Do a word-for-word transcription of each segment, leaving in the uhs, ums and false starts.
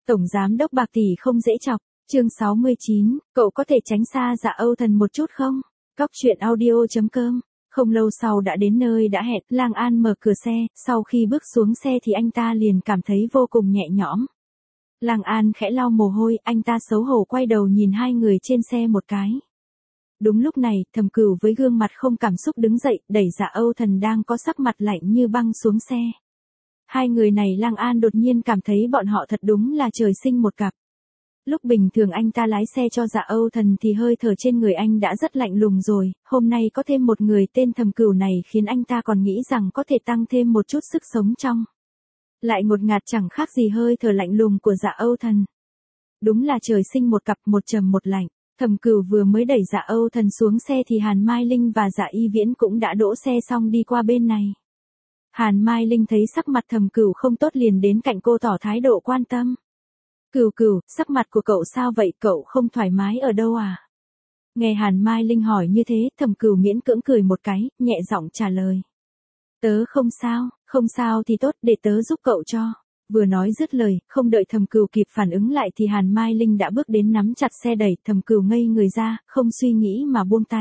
Tổng giám đốc bạc tỷ không dễ chọc, chương sáu mươi chín, cậu có thể tránh xa Dạ Âu Thần một chút không? Cóc truyện audio chấm com. Không lâu sau đã đến nơi đã hẹn, Lang An mở cửa xe, sau khi bước xuống xe thì anh ta liền cảm thấy vô cùng nhẹ nhõm. Lang An khẽ lau mồ hôi, anh ta xấu hổ quay đầu nhìn hai người trên xe một cái. Đúng lúc này, Thẩm Cửu với gương mặt không cảm xúc đứng dậy, đẩy Dạ Âu Thần đang có sắc mặt lạnh như băng xuống xe. Hai người này Lang An đột nhiên cảm thấy bọn họ thật đúng là trời sinh một cặp. Lúc bình thường anh ta lái xe cho Dạ Âu Thần thì hơi thở trên người anh đã rất lạnh lùng rồi, hôm nay có thêm một người tên Thẩm Cửu này khiến anh ta còn nghĩ rằng có thể tăng thêm một chút sức sống trong. Lại ngột ngạt chẳng khác gì hơi thở lạnh lùng của Dạ Âu Thần. Đúng là trời sinh một cặp, một trầm một lạnh. Thẩm Cửu vừa mới đẩy Dạ Âu Thần xuống xe thì Hàn Mai Linh và Dạ Y Viễn cũng đã đỗ xe xong đi qua bên này. Hàn Mai Linh thấy sắc mặt Thẩm Cửu không tốt liền đến cạnh cô tỏ thái độ quan tâm. Cửu Cửu, sắc mặt của cậu sao vậy, cậu không thoải mái ở đâu à? Nghe Hàn Mai Linh hỏi như thế, Thẩm Cửu miễn cưỡng cười một cái, nhẹ giọng trả lời. Tớ không sao, không sao thì tốt, để tớ giúp cậu cho. Vừa nói dứt lời, không đợi Thẩm Cửu kịp phản ứng lại thì Hàn Mai Linh đã bước đến nắm chặt xe đẩy, Thẩm Cửu ngây người ra, không suy nghĩ mà buông tay.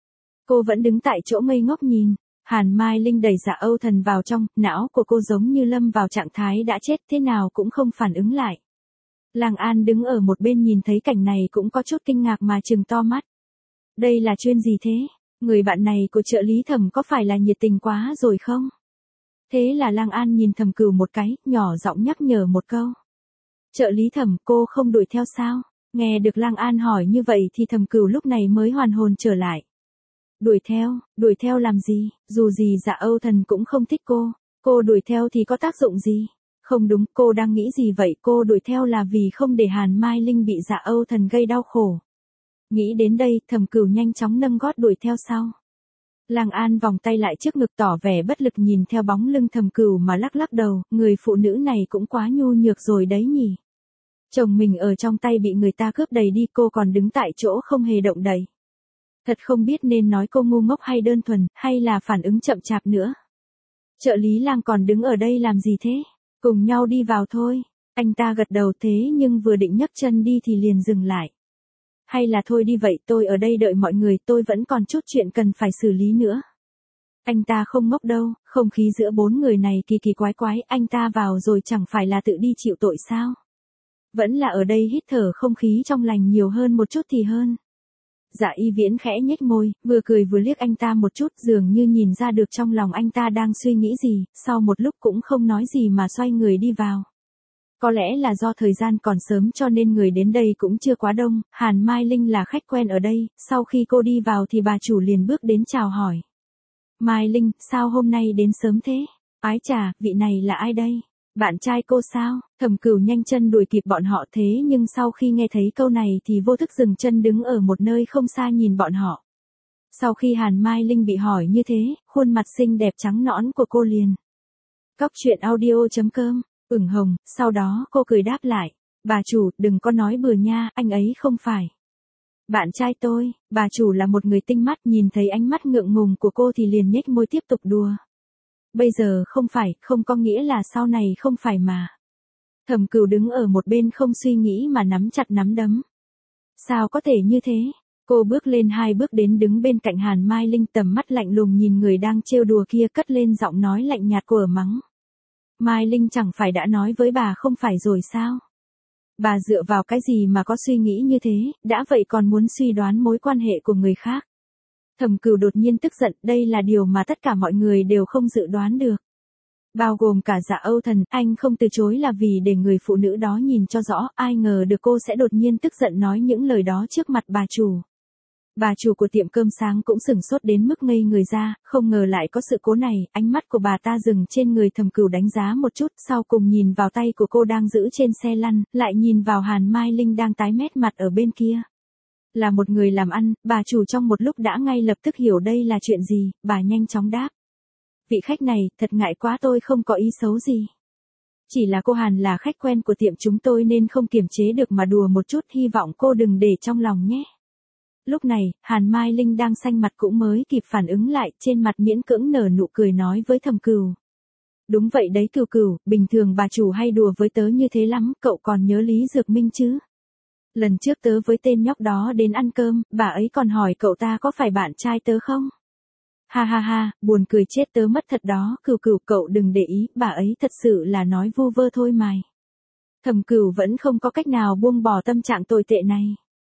Cô vẫn đứng tại chỗ ngây ngốc nhìn. Hàn Mai Linh đẩy Dạ Âu Thần vào trong, não của cô giống như lâm vào trạng thái đã chết, thế nào cũng không phản ứng lại. Lang An đứng ở một bên nhìn thấy cảnh này cũng có chút kinh ngạc mà trừng to mắt. Đây là chuyện gì thế? Người bạn này của trợ lý Thẩm có phải là nhiệt tình quá rồi không? Thế là Lang An nhìn Thẩm Cửu một cái, nhỏ giọng nhắc nhở một câu. Trợ lý Thẩm, cô không đuổi theo sao? Nghe được Lang An hỏi như vậy thì Thẩm Cửu lúc này mới hoàn hồn trở lại. Đuổi theo, đuổi theo làm gì, dù gì Dạ Âu Thần cũng không thích cô, cô đuổi theo thì có tác dụng gì? Không đúng, cô đang nghĩ gì vậy, cô đuổi theo là vì không để Hàn Mai Linh bị Dạ Âu Thần gây đau khổ. Nghĩ đến đây, Thẩm Cửu nhanh chóng nâng gót đuổi theo sau. Lang An vòng tay lại trước ngực tỏ vẻ bất lực nhìn theo bóng lưng Thẩm Cửu mà lắc lắc đầu, người phụ nữ này cũng quá nhu nhược rồi đấy nhỉ. Chồng mình ở trong tay bị người ta cướp đầy đi, cô còn đứng tại chỗ không hề động đậy. Thật không biết nên nói cô ngu ngốc hay đơn thuần, hay là phản ứng chậm chạp nữa. Trợ lý Lang còn đứng ở đây làm gì thế? Cùng nhau đi vào thôi. Anh ta gật đầu thế nhưng vừa định nhấc chân đi thì liền dừng lại. Hay là thôi đi vậy, tôi ở đây đợi mọi người, tôi vẫn còn chút chuyện cần phải xử lý nữa. Anh ta không ngốc đâu, không khí giữa bốn người này kỳ kỳ quái quái, anh ta vào rồi chẳng phải là tự đi chịu tội sao? Vẫn là ở đây hít thở không khí trong lành nhiều hơn một chút thì hơn. Dạ Y Viễn khẽ nhếch môi, vừa cười vừa liếc anh ta một chút, dường như nhìn ra được trong lòng anh ta đang suy nghĩ gì, sau một lúc cũng không nói gì mà xoay người đi vào. Có lẽ là do thời gian còn sớm cho nên người đến đây cũng chưa quá đông, Hàn Mai Linh là khách quen ở đây, sau khi cô đi vào thì bà chủ liền bước đến chào hỏi. Mai Linh, sao hôm nay đến sớm thế? Ái chà, vị này là ai đây? Bạn trai cô sao? Thẩm Cửu nhanh chân đuổi kịp bọn họ thế nhưng sau khi nghe thấy câu này thì vô thức dừng chân đứng ở một nơi không xa nhìn bọn họ. Sau khi Hàn Mai Linh bị hỏi như thế, khuôn mặt xinh đẹp trắng nõn của cô liền. Cóc truyện audio chấm com, ửng hồng, sau đó cô cười đáp lại. Bà chủ, đừng có nói bừa nha, anh ấy không phải. Bạn trai tôi, bà chủ là một người tinh mắt, nhìn thấy ánh mắt ngượng ngùng của cô thì liền nhếch môi tiếp tục đùa. Bây giờ không phải, không có nghĩa là sau này không phải mà. Thẩm Cửu đứng ở một bên không suy nghĩ mà nắm chặt nắm đấm. Sao có thể như thế? Cô bước lên hai bước đến đứng bên cạnh Hàn Mai Linh, tầm mắt lạnh lùng nhìn người đang trêu đùa kia, cất lên giọng nói lạnh nhạt của mắng. Mai Linh chẳng phải đã nói với bà không phải rồi sao? Bà dựa vào cái gì mà có suy nghĩ như thế, đã vậy còn muốn suy đoán mối quan hệ của người khác. Thẩm Cửu đột nhiên tức giận, đây là điều mà tất cả mọi người đều không dự đoán được. Bao gồm cả Dạ Âu Thần, anh không từ chối là vì để người phụ nữ đó nhìn cho rõ, ai ngờ được cô sẽ đột nhiên tức giận nói những lời đó trước mặt bà chủ. Bà chủ của tiệm cơm sáng cũng sửng sốt đến mức ngây người ra, không ngờ lại có sự cố này, ánh mắt của bà ta dừng trên người Thẩm Cửu đánh giá một chút, sau cùng nhìn vào tay của cô đang giữ trên xe lăn, lại nhìn vào Hàn Mai Linh đang tái mét mặt ở bên kia. Là một người làm ăn, bà chủ trong một lúc đã ngay lập tức hiểu đây là chuyện gì, bà nhanh chóng đáp. Vị khách này, thật ngại quá, tôi không có ý xấu gì. Chỉ là cô Hàn là khách quen của tiệm chúng tôi nên không kiềm chế được mà đùa một chút, hy vọng cô đừng để trong lòng nhé. Lúc này, Hàn Mai Linh đang xanh mặt cũng mới kịp phản ứng lại, trên mặt miễn cưỡng nở nụ cười nói với Thẩm Cửu. Đúng vậy đấy Cửu Cửu, bình thường bà chủ hay đùa với tớ như thế lắm, cậu còn nhớ Lý Dược Minh chứ? Lần trước tớ với tên nhóc đó đến ăn cơm, bà ấy còn hỏi cậu ta có phải bạn trai tớ không? Ha ha ha, buồn cười chết tớ mất thật đó, Cửu Cửu cậu đừng để ý, bà ấy thật sự là nói vu vơ thôi mày. Thẩm Cửu vẫn không có cách nào buông bỏ tâm trạng tồi tệ này.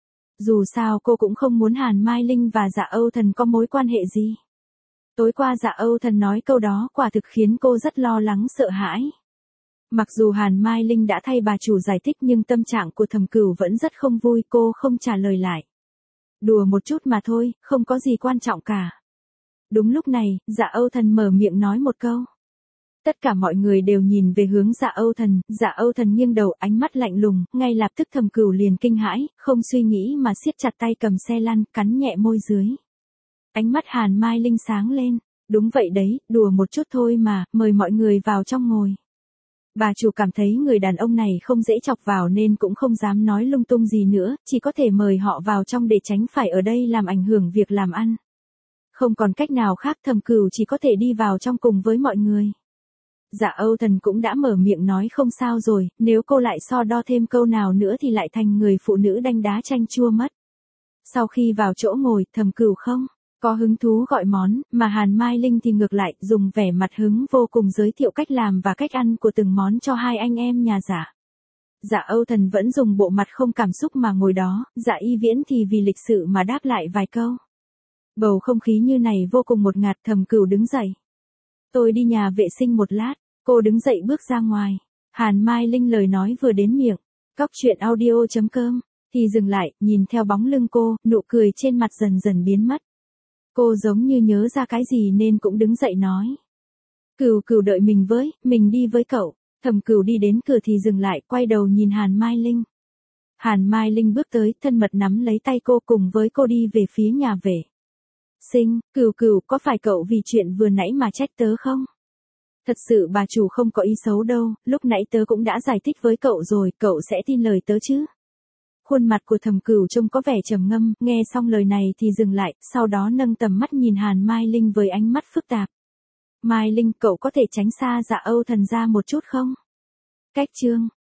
Dù sao cô cũng không muốn Hàn Mai Linh và Dạ Âu Thần có mối quan hệ gì. Tối qua Dạ Âu Thần nói câu đó quả thực khiến cô rất lo lắng sợ hãi. Mặc dù Hàn Mai Linh đã thay bà chủ giải thích nhưng tâm trạng của Thẩm Cửu vẫn rất không vui, cô không trả lời lại. Đùa một chút mà thôi, không có gì quan trọng cả. Đúng lúc này, Dạ Âu Thần mở miệng nói một câu. Tất cả mọi người đều nhìn về hướng Dạ Âu Thần, Dạ Âu Thần nghiêng đầu ánh mắt lạnh lùng, ngay lập tức Thẩm Cửu liền kinh hãi, không suy nghĩ mà siết chặt tay cầm xe lăn, cắn nhẹ môi dưới. Ánh mắt Hàn Mai Linh sáng lên, đúng vậy đấy, đùa một chút thôi mà, mời mọi người vào trong ngồi. Bà chủ cảm thấy người đàn ông này không dễ chọc vào nên cũng không dám nói lung tung gì nữa, chỉ có thể mời họ vào trong để tránh phải ở đây làm ảnh hưởng việc làm ăn. Không còn cách nào khác, Thẩm Cửu chỉ có thể đi vào trong cùng với mọi người. Dạ Âu Thần cũng đã mở miệng nói không sao rồi, nếu cô lại so đo thêm câu nào nữa thì lại thành người phụ nữ đanh đá chanh chua mất. Sau khi vào chỗ ngồi, Thẩm Cửu không có hứng thú gọi món, mà Hàn Mai Linh thì ngược lại, dùng vẻ mặt hứng vô cùng giới thiệu cách làm và cách ăn của từng món cho hai anh em nhà Dạ. Dạ Âu Thần vẫn dùng bộ mặt không cảm xúc mà ngồi đó, Dạ Y Viễn thì vì lịch sự mà đáp lại vài câu. Bầu không khí như này vô cùng ngột ngạt. Thẩm Cửu đứng dậy. Tôi đi nhà vệ sinh một lát, cô đứng dậy bước ra ngoài. Hàn Mai Linh lời nói vừa đến miệng, cóc truyện audio chấm com, thì dừng lại, nhìn theo bóng lưng cô, nụ cười trên mặt dần dần biến mất. Cô giống như nhớ ra cái gì nên cũng đứng dậy nói. Cửu Cửu đợi mình với, mình đi với cậu. Thẩm Cửu đi đến cửa thì dừng lại, quay đầu nhìn Hàn Mai Linh. Hàn Mai Linh bước tới, thân mật nắm lấy tay cô cùng với cô đi về phía nhà vệ sinh. Cửu Cửu, có phải cậu vì chuyện vừa nãy mà trách tớ không? Thật sự bà chủ không có ý xấu đâu, lúc nãy tớ cũng đã giải thích với cậu rồi, cậu sẽ tin lời tớ chứ? Khuôn mặt của Thẩm Cửu trông có vẻ trầm ngâm, nghe xong lời này thì dừng lại, sau đó nâng tầm mắt nhìn Hàn Mai Linh với ánh mắt phức tạp. Mai Linh, cậu có thể tránh xa Dạ Âu Thần ra một chút không? Cách chương